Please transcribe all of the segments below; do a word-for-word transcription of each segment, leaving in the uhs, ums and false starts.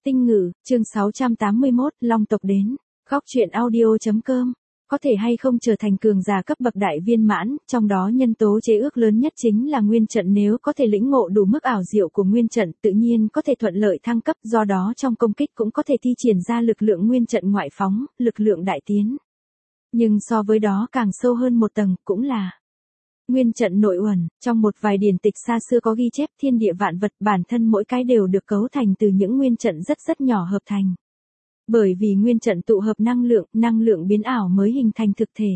Tinh Ngữ, chương sáu trăm tám mươi mốt, Long tộc đến. Góc truyện audio.com. Có thể hay không trở thành cường giả cấp bậc đại viên mãn, trong đó nhân tố chế ước lớn nhất chính là nguyên trận, nếu có thể lĩnh ngộ đủ mức ảo diệu của nguyên trận, tự nhiên có thể thuận lợi thăng cấp, do đó trong công kích cũng có thể thi triển ra lực lượng nguyên trận ngoại phóng, lực lượng đại tiến. Nhưng so với đó càng sâu hơn một tầng, cũng là nguyên trận nội uẩn. Trong một vài điển tịch xa xưa có ghi chép thiên địa vạn vật bản thân mỗi cái đều được cấu thành từ những nguyên trận rất rất nhỏ hợp thành. Bởi vì nguyên trận tụ hợp năng lượng, năng lượng biến ảo mới hình thành thực thể.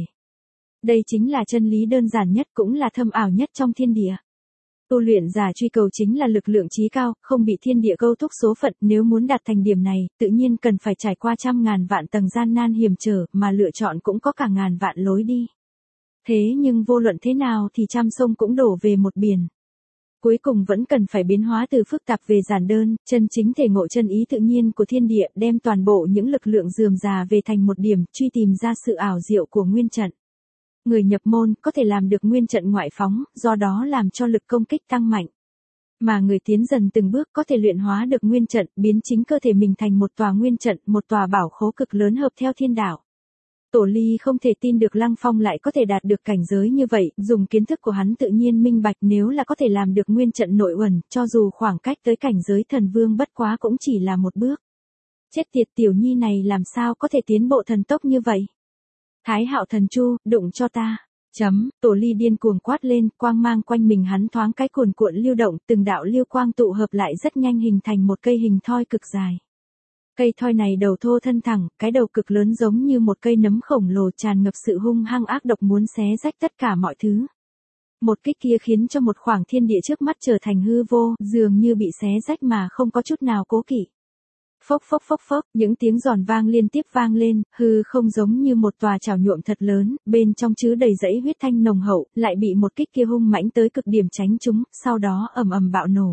Đây chính là chân lý đơn giản nhất, cũng là thâm ảo nhất trong thiên địa. Tu luyện giả truy cầu chính là lực lượng chí cao, không bị thiên địa câu thúc số phận, nếu muốn đạt thành điểm này, tự nhiên cần phải trải qua trăm ngàn vạn tầng gian nan hiểm trở, mà lựa chọn cũng có cả ngàn vạn lối đi. Thế nhưng vô luận thế nào thì trăm sông cũng đổ về một biển. Cuối cùng vẫn cần phải biến hóa từ phức tạp về giản đơn, chân chính thể ngộ chân ý tự nhiên của thiên địa, đem toàn bộ những lực lượng rườm rà về thành một điểm, truy tìm ra sự ảo diệu của nguyên trận. Người nhập môn có thể làm được nguyên trận ngoại phóng, do đó làm cho lực công kích tăng mạnh. Mà người tiến dần từng bước có thể luyện hóa được nguyên trận, biến chính cơ thể mình thành một tòa nguyên trận, một tòa bảo khố cực lớn hợp theo thiên đạo. Tổ Ly không thể tin được Lăng Phong lại có thể đạt được cảnh giới như vậy, dùng kiến thức của hắn tự nhiên minh bạch, nếu là có thể làm được nguyên trận nội uẩn, cho dù khoảng cách tới cảnh giới thần vương bất quá cũng chỉ là một bước. Chết tiệt, tiểu nhi này làm sao có thể tiến bộ thần tốc như vậy? Thái Hạo Thần Chu, đụng cho ta. Chấm, Tổ Ly điên cuồng quát lên, quang mang quanh mình hắn thoáng cái cuồn cuộn lưu động, từng đạo lưu quang tụ hợp lại rất nhanh hình thành một cây hình thoi cực dài. Cây thoi này đầu thô thân thẳng, cái đầu cực lớn giống như một cây nấm khổng lồ, tràn ngập sự hung hăng ác độc, muốn xé rách tất cả mọi thứ. Một kích kia khiến cho một khoảng thiên địa trước mắt trở thành hư vô, dường như bị xé rách mà không có chút nào cố kỵ. Phốc phốc phốc phốc, những tiếng giòn vang liên tiếp vang lên, hư không giống như một tòa chảo nhuộm thật lớn, bên trong chứa đầy dãy huyết thanh nồng hậu, lại bị một kích kia hung mãnh tới cực điểm tránh trúng, sau đó ầm ầm bạo nổ.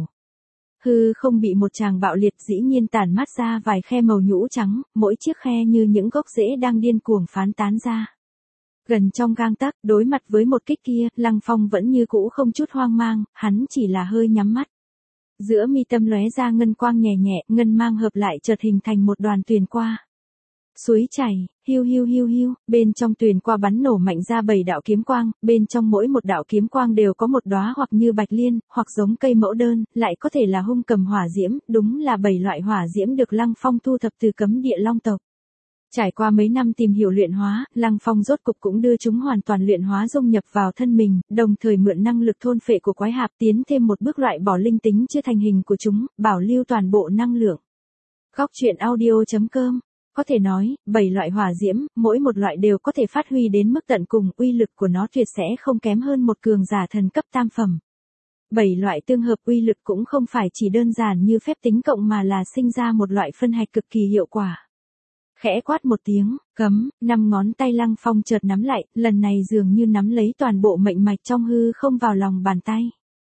Hư không bị một tràng bạo liệt dĩ nhiên tản mát ra vài khe màu nhũ trắng, mỗi chiếc khe như những gốc rễ đang điên cuồng phán tán ra. Gần trong gang tấc, đối mặt với một kích kia, Lăng Phong vẫn như cũ không chút hoang mang, hắn chỉ là hơi nhắm mắt. Giữa mi tâm lóe ra ngân quang nhẹ nhẹ, ngân mang hợp lại chợt hình thành một đoàn tuyền qua. Suối chảy, hiu hiu hiu hiu, bên trong tuyền qua bắn nổ mạnh ra bảy đạo kiếm quang, bên trong mỗi một đạo kiếm quang đều có một đóa hoặc như bạch liên, hoặc giống cây mẫu đơn, lại có thể là hung cầm hỏa diễm, đúng là bảy loại hỏa diễm được Lăng Phong thu thập từ cấm địa Long tộc. Trải qua mấy năm tìm hiểu luyện hóa, Lăng Phong rốt cục cũng đưa chúng hoàn toàn luyện hóa dung nhập vào thân mình, đồng thời mượn năng lực thôn phệ của quái hạp tiến thêm một bước loại bỏ linh tính chưa thành hình của chúng, bảo lưu toàn bộ năng lượng. Góc truyện audio.com. Có thể nói, bảy loại hỏa diễm, mỗi một loại đều có thể phát huy đến mức tận cùng, uy lực của nó tuyệt sẽ không kém hơn một cường giả thần cấp tam phẩm. Bảy loại tương hợp uy lực cũng không phải chỉ đơn giản như phép tính cộng mà là sinh ra một loại phân hạch cực kỳ hiệu quả. Khẽ quát một tiếng, cấm, năm ngón tay Lăng Phong chợt nắm lại, lần này dường như nắm lấy toàn bộ mệnh mạch trong hư không vào lòng bàn tay.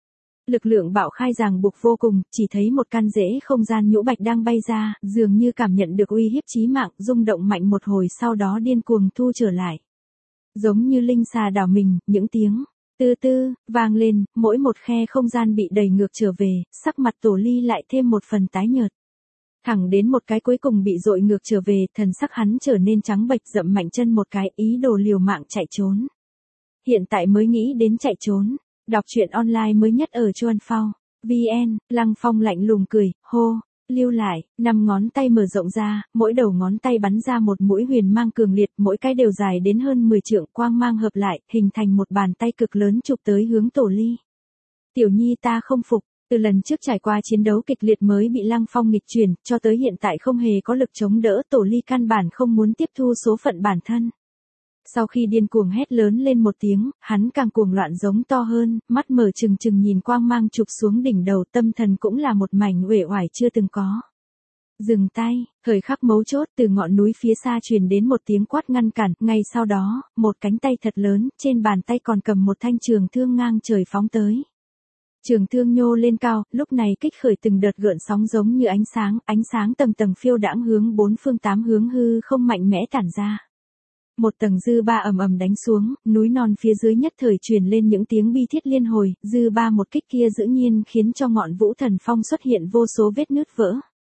Lực lượng bạo khai ràng buộc vô cùng, chỉ thấy một căn rễ không gian nhũ bạch đang bay ra, dường như cảm nhận được uy hiếp chí mạng, rung động mạnh một hồi sau đó điên cuồng thu trở lại. Giống như linh xà đảo mình, những tiếng tư tư vang lên, mỗi một khe không gian bị đẩy ngược trở về, sắc mặt Tổ Ly lại thêm một phần tái nhợt. Thẳng đến một cái cuối cùng bị dội ngược trở về, thần sắc hắn trở nên trắng bệch, dậm mạnh chân một cái, ý đồ liều mạng chạy trốn. Hiện tại mới nghĩ đến chạy trốn. Đọc truyện online mới nhất ở Chuan Phao. vê en, Lăng Phong lạnh lùng cười, hô, lưu lại, năm ngón tay mở rộng ra, mỗi đầu ngón tay bắn ra một mũi huyền mang cường liệt, mỗi cái đều dài đến hơn mười trượng, quang mang hợp lại, hình thành một bàn tay cực lớn chụp tới hướng Tổ Ly. Tiểu nhi ta không phục, từ lần trước trải qua chiến đấu kịch liệt mới bị Lăng Phong nghịch chuyển, cho tới hiện tại không hề có lực chống đỡ, Tổ Ly căn bản không muốn tiếp thu số phận bản thân. Sau khi điên cuồng hét lớn lên một tiếng, hắn càng cuồng loạn giống to hơn, mắt mở trừng trừng nhìn quang mang chụp xuống đỉnh đầu, tâm thần cũng là một mảnh uể oải chưa từng có. Dừng tay, thời khắc mấu chốt, từ ngọn núi phía xa truyền đến một tiếng quát ngăn cản, ngay sau đó, một cánh tay thật lớn, trên bàn tay còn cầm một thanh trường thương ngang trời phóng tới. Trường thương nhô lên cao, lúc này kích khởi từng đợt gợn sóng giống như ánh sáng, ánh sáng tầng tầng phiêu đãng hướng bốn phương tám hướng hư không mạnh mẽ tản ra. Một tầng dư ba ầm ầm đánh xuống, núi non phía dưới nhất thời truyền lên những tiếng bi thiết liên hồi, dư ba một kích kia dĩ nhiên khiến cho ngọn Vũ Thần Phong xuất hiện vô số vết nứt vỡ.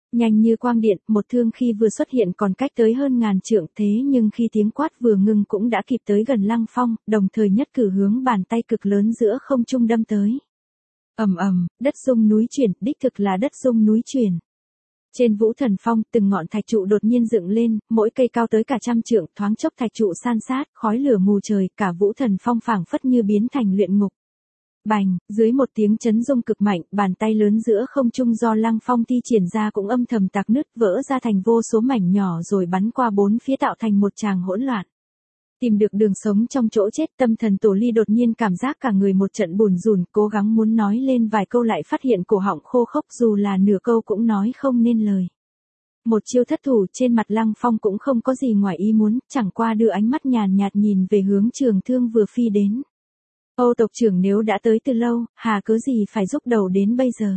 Nhanh như quang điện, một thương khi vừa xuất hiện còn cách tới hơn ngàn trượng, thế nhưng khi tiếng quát vừa ngừng cũng đã kịp tới gần Lăng Phong, đồng thời nhất cử hướng bàn tay cực lớn giữa không trung đâm tới. Ầm ầm, đất rung núi chuyển, đích thực là đất rung núi chuyển. Trên Vũ Thần Phong, từng ngọn thạch trụ đột nhiên dựng lên, mỗi cây cao tới cả trăm trượng, thoáng chốc thạch trụ san sát, khói lửa mù trời, cả Vũ Thần Phong phảng phất như biến thành luyện ngục. Bành, dưới một tiếng chấn rung cực mạnh, bàn tay lớn giữa không trung do Lăng Phong thi triển ra cũng âm thầm tạc nứt, vỡ ra thành vô số mảnh nhỏ rồi bắn qua bốn phía tạo thành một tràng hỗn loạn. Tìm được đường sống trong chỗ chết, tâm thần Tổ Ly đột nhiên cảm giác cả người một trận bùn rùn, cố gắng muốn nói lên vài câu lại phát hiện cổ họng khô khốc, dù là nửa câu cũng nói không nên lời. Một chiêu thất thủ, trên mặt Lăng Phong cũng không có gì ngoài ý muốn, chẳng qua đưa ánh mắt nhàn nhạt nhìn về hướng trường thương vừa phi đến. Âu tộc trưởng nếu đã tới từ lâu, hà cớ gì phải giúp đầu đến bây giờ.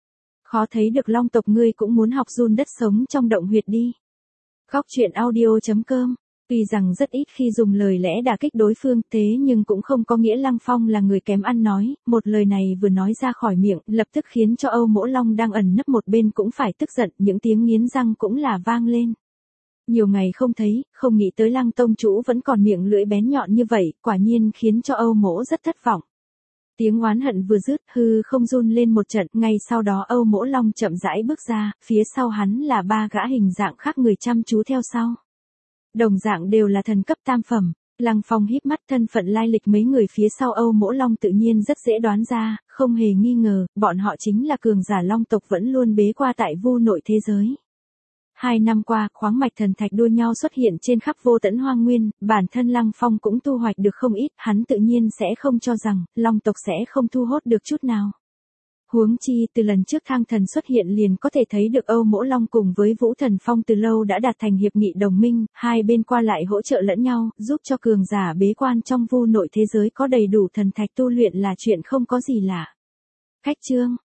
Khó thấy được Long tộc ngươi cũng muốn học run đất sống trong động huyệt đi. Góc truyện audio chấm com. Tuy rằng rất ít khi dùng lời lẽ đả kích đối phương, thế nhưng cũng không có nghĩa Lăng Phong là người kém ăn nói, một lời này vừa nói ra khỏi miệng, lập tức khiến cho Âu Mỗ Long đang ẩn nấp một bên cũng phải tức giận, những tiếng nghiến răng cũng là vang lên. Nhiều ngày không thấy, không nghĩ tới Lăng tông chủ vẫn còn miệng lưỡi bén nhọn như vậy, quả nhiên khiến cho Âu Mỗ rất thất vọng. Tiếng oán hận vừa dứt, hư không run lên một trận, ngay sau đó Âu Mỗ Long chậm rãi bước ra, phía sau hắn là ba gã hình dạng khác người chăm chú theo sau. Đồng dạng đều là thần cấp tam phẩm. Lăng Phong híp mắt, thân phận lai lịch mấy người phía sau Âu Mỗ Long tự nhiên rất dễ đoán ra, không hề nghi ngờ, bọn họ chính là cường giả Long tộc vẫn luôn bế qua tại Vu nội thế giới. Hai năm qua, khoáng mạch thần thạch đua nhau xuất hiện trên khắp vô tận hoang nguyên, bản thân Lăng Phong cũng thu hoạch được không ít, hắn tự nhiên sẽ không cho rằng, Long tộc sẽ không thu hút được chút nào. Huống chi, từ lần trước Thang Thần xuất hiện liền có thể thấy được Âu Mỗ Long cùng với Vũ Thần Phong từ lâu đã đạt thành hiệp nghị đồng minh, hai bên qua lại hỗ trợ lẫn nhau, giúp cho cường giả bế quan trong Vu nội thế giới có đầy đủ thần thạch tu luyện là chuyện không có gì lạ. Khách chương